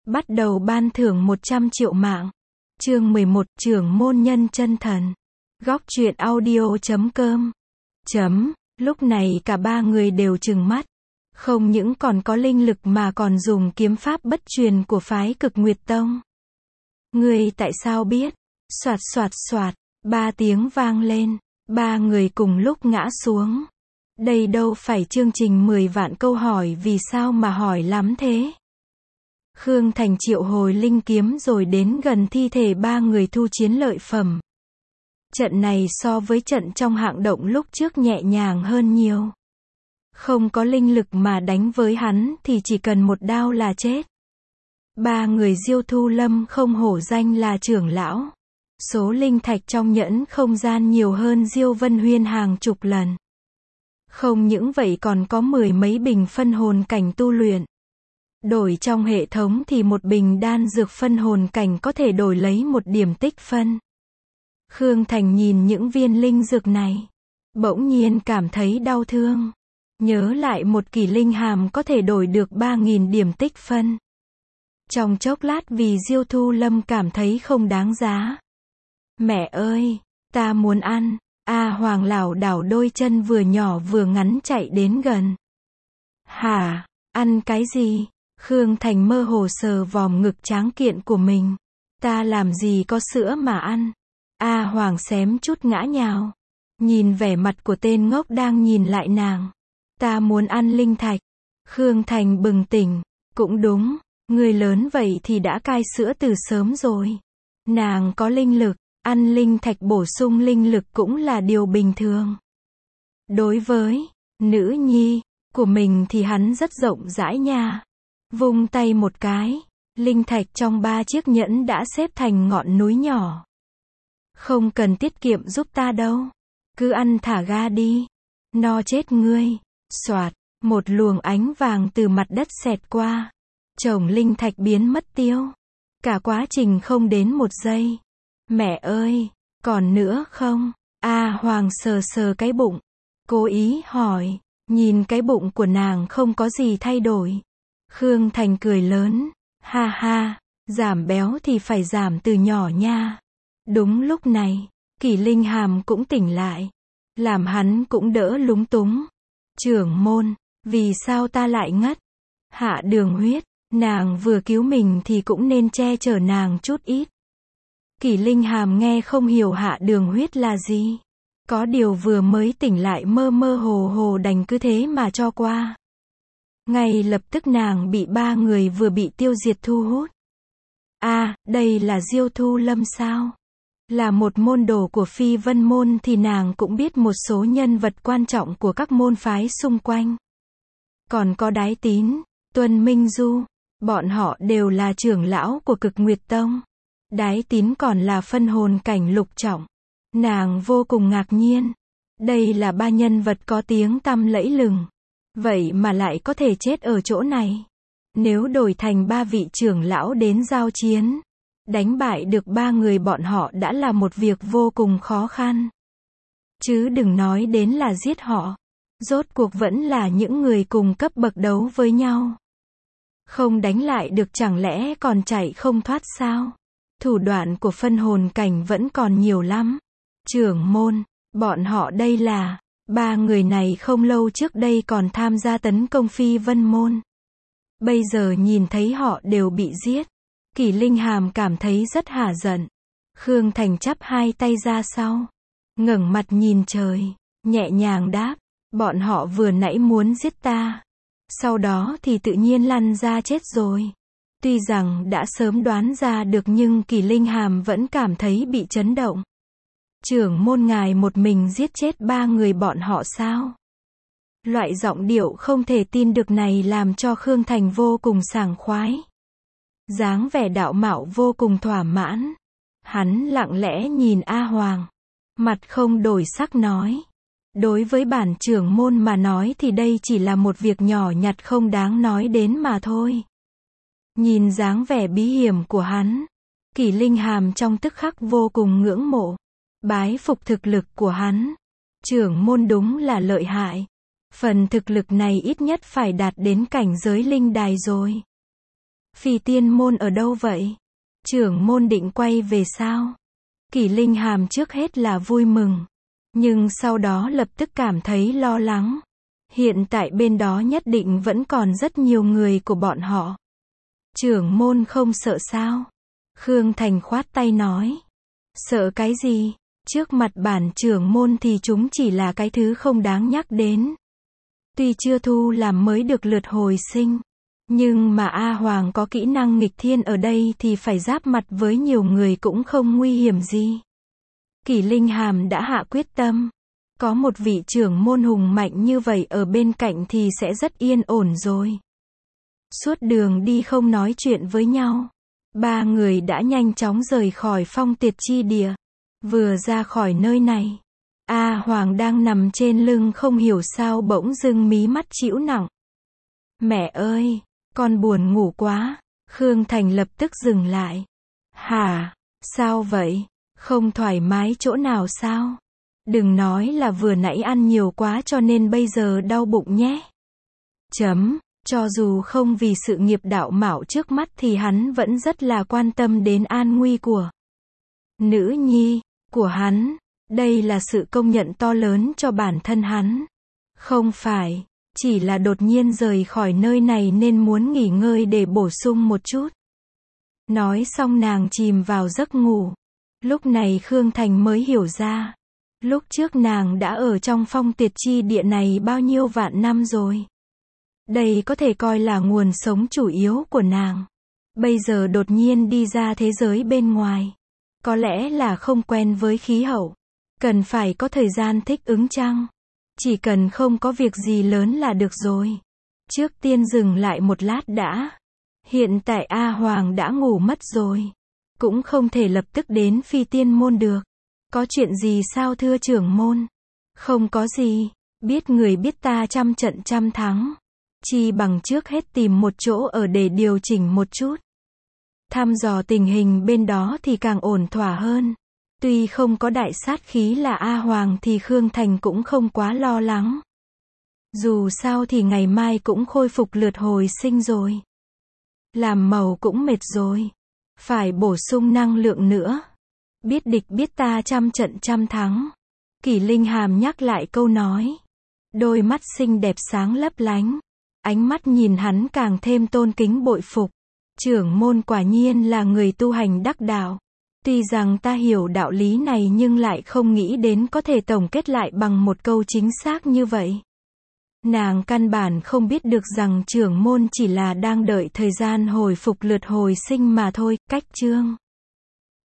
Bắt đầu ban thưởng 100 triệu mạng. Chương 11, trưởng môn nhân chân thần. Góc truyện audio.com. Lúc này cả ba người đều trừng mắt. Không những còn có linh lực mà còn dùng kiếm pháp bất truyền của phái Cực Nguyệt Tông. Ngươi tại sao biết? Soạt soạt soạt, 3 tiếng vang lên, ba người cùng lúc ngã xuống. Đây đâu phải chương trình 10 vạn câu hỏi vì sao mà hỏi lắm thế. Khương Thành triệu hồi linh kiếm rồi đến gần thi thể ba người thu chiến lợi phẩm. Trận này so với trận trong hạng động lúc trước nhẹ nhàng hơn nhiều. Không có linh lực mà đánh với hắn thì chỉ cần một đao là chết. Ba người Diêu Thu Lâm không hổ danh là trưởng lão. Số linh thạch trong nhẫn không gian nhiều hơn Diêu Vân Huyên hàng chục lần. Không những vậy còn có 10 mấy bình phân hồn cảnh tu luyện. Đổi trong hệ thống thì một bình đan dược phân hồn cảnh có thể đổi lấy 1 điểm tích phân. Khương Thành nhìn những viên linh dược này, bỗng nhiên cảm thấy đau thương. Nhớ lại một kỷ linh hàm có thể đổi được 3.000 điểm tích phân. Trong chốc lát vì Diêu Thu Lâm cảm thấy không đáng giá. Mẹ ơi, ta muốn ăn. Hoàng lảo đảo đôi chân vừa nhỏ vừa ngắn chạy đến gần. Hả, ăn cái gì? Khương Thành mơ hồ sờ vòm ngực tráng kiện của mình. Ta làm gì có sữa mà ăn. Hoàng xém chút ngã nhào. Nhìn vẻ mặt của tên ngốc đang nhìn lại nàng. Ta muốn ăn linh thạch. Khương Thành bừng tỉnh. Cũng đúng, người lớn vậy thì đã cai sữa từ sớm rồi. Nàng có linh lực, ăn linh thạch bổ sung linh lực cũng là điều bình thường. Đối với nữ nhi của mình thì hắn rất rộng rãi nha. Vung tay một cái, linh thạch trong 3 chiếc nhẫn đã xếp thành ngọn núi nhỏ. Không cần tiết kiệm giúp ta đâu. Cứ ăn thả ga đi. No chết ngươi. Soạt, một luồng ánh vàng từ mặt đất xẹt qua. Chồng linh thạch biến mất tiêu. Cả quá trình không đến 1 giây. Mẹ ơi, còn nữa không? Hoàng sờ sờ cái bụng. Cố ý hỏi, nhìn cái bụng của nàng không có gì thay đổi. Khương Thành cười lớn, ha ha, giảm béo thì phải giảm từ nhỏ nha. Đúng lúc này, kỷ linh hàm cũng tỉnh lại. Làm hắn cũng đỡ lúng túng. Trưởng môn, vì sao ta lại ngất? Hạ đường huyết, nàng vừa cứu mình thì cũng nên che chở nàng chút ít. Kỷ linh hàm nghe không hiểu hạ đường huyết là gì. Có điều vừa mới tỉnh lại mơ mơ hồ hồ đành cứ thế mà cho qua. Ngay lập tức nàng bị 3 người vừa bị tiêu diệt thu hút. Đây là Diêu Thu Lâm sao? Là một môn đồ của Phi Vân Môn thì nàng cũng biết một số nhân vật quan trọng của các môn phái xung quanh. Còn có Đái Tín, Tuân Minh Du, bọn họ đều là trưởng lão của Cực Nguyệt Tông. Đái Tín còn là phân hồn cảnh lục trọng. Nàng vô cùng ngạc nhiên. Đây là 3 nhân vật có tiếng tăm lẫy lừng. Vậy mà lại có thể chết ở chỗ này. Nếu đổi thành 3 vị trưởng lão đến giao chiến, đánh bại được 3 người bọn họ đã là một việc vô cùng khó khăn. Chứ đừng nói đến là giết họ. Rốt cuộc vẫn là những người cùng cấp bậc đấu với nhau. Không đánh lại được chẳng lẽ còn chạy không thoát sao? Thủ đoạn của phân hồn cảnh vẫn còn nhiều lắm. Trưởng môn, bọn họ đây là, 3 người này không lâu trước đây còn tham gia tấn công Phi Vân Môn. Bây giờ nhìn thấy họ đều bị giết. Kỷ linh hàm cảm thấy rất hả giận. Khương Thành chắp 2 tay ra sau. Ngẩng mặt nhìn trời, nhẹ nhàng đáp. Bọn họ vừa nãy muốn giết ta. Sau đó thì tự nhiên lăn ra chết rồi. Tuy rằng đã sớm đoán ra được nhưng kỷ linh hàm vẫn cảm thấy bị chấn động. Trưởng môn ngài một mình giết chết 3 người bọn họ sao? Loại giọng điệu không thể tin được này làm cho Khương Thành vô cùng sảng khoái. Dáng vẻ đạo mạo vô cùng thỏa mãn. Hắn lặng lẽ nhìn Hoàng. Mặt không đổi sắc nói. Đối với bản trưởng môn mà nói thì đây chỉ là một việc nhỏ nhặt không đáng nói đến mà thôi. Nhìn dáng vẻ bí hiểm của hắn, kỷ linh hàm trong tức khắc vô cùng ngưỡng mộ. Bái phục thực lực của hắn. Trưởng môn đúng là lợi hại. Phần thực lực này ít nhất phải đạt đến cảnh giới linh đài rồi. Phì Tiên môn ở đâu vậy? Trưởng môn định quay về sao? Kỷ Linh Hàm trước hết là vui mừng, nhưng sau đó lập tức cảm thấy lo lắng. Hiện tại bên đó nhất định vẫn còn rất nhiều người của bọn họ. Trưởng môn không sợ sao? Khương Thành khoát tay nói. Sợ cái gì? Trước mặt bản trưởng môn thì chúng chỉ là cái thứ không đáng nhắc đến. Tuy chưa thu làm mới được lượt hồi sinh, nhưng mà A Hoàng có kỹ năng nghịch thiên ở đây thì phải giáp mặt với nhiều người cũng không nguy hiểm gì. Kỷ Linh Hàm đã hạ quyết tâm. Có một vị trưởng môn hùng mạnh như vậy ở bên cạnh thì sẽ rất yên ổn rồi. Suốt đường đi không nói chuyện với nhau. Ba người đã nhanh chóng rời khỏi phong tiệt chi địa. Vừa ra khỏi nơi này, A Hoàng đang nằm trên lưng không hiểu sao bỗng dưng mí mắt chĩu nặng. Mẹ ơi, con buồn ngủ quá. Khương Thành lập tức dừng lại. Hả? Sao vậy? Không thoải mái chỗ nào sao? Đừng nói là vừa nãy ăn nhiều quá cho nên bây giờ đau bụng nhé. Cho dù không vì sự nghiệp đạo mạo trước mắt thì hắn vẫn rất là quan tâm đến an nguy của nữ nhi của hắn. Đây là sự công nhận to lớn cho bản thân hắn. Không phải, chỉ là đột nhiên rời khỏi nơi này nên muốn nghỉ ngơi để bổ sung một chút. Nói xong nàng chìm vào giấc ngủ. Lúc này Khương Thành mới hiểu ra. Lúc trước nàng đã ở trong phong tiệt chi địa này bao nhiêu vạn năm rồi. Đây có thể coi là nguồn sống chủ yếu của nàng. Bây giờ đột nhiên đi ra thế giới bên ngoài. Có lẽ là không quen với khí hậu. Cần phải có thời gian thích ứng chăng? Chỉ cần không có việc gì lớn là được rồi. Trước tiên dừng lại một lát đã. Hiện tại A Hoàng đã ngủ mất rồi. Cũng không thể lập tức đến Phi Tiên môn được. Có chuyện gì sao thưa trưởng môn? Không có gì. Biết người biết ta trăm trận trăm thắng. Chi bằng trước hết tìm một chỗ ở để điều chỉnh một chút. Thăm dò tình hình bên đó thì càng ổn thỏa hơn. Tuy không có đại sát khí là A Hoàng thì Khương Thành cũng không quá lo lắng. Dù sao thì ngày mai cũng khôi phục lượt hồi sinh rồi. Làm màu cũng mệt rồi. Phải bổ sung năng lượng nữa. Biết địch biết ta trăm trận trăm thắng. Kỷ Linh Hàm nhắc lại câu nói. Đôi mắt xinh đẹp sáng lấp lánh. Ánh mắt nhìn hắn càng thêm tôn kính bội phục. Trưởng môn quả nhiên là người tu hành đắc đạo. Tuy rằng ta hiểu đạo lý này nhưng lại không nghĩ đến có thể tổng kết lại bằng một câu chính xác như vậy. Nàng căn bản không biết được rằng trưởng môn chỉ là đang đợi thời gian hồi phục lượt hồi sinh mà thôi. Cách chương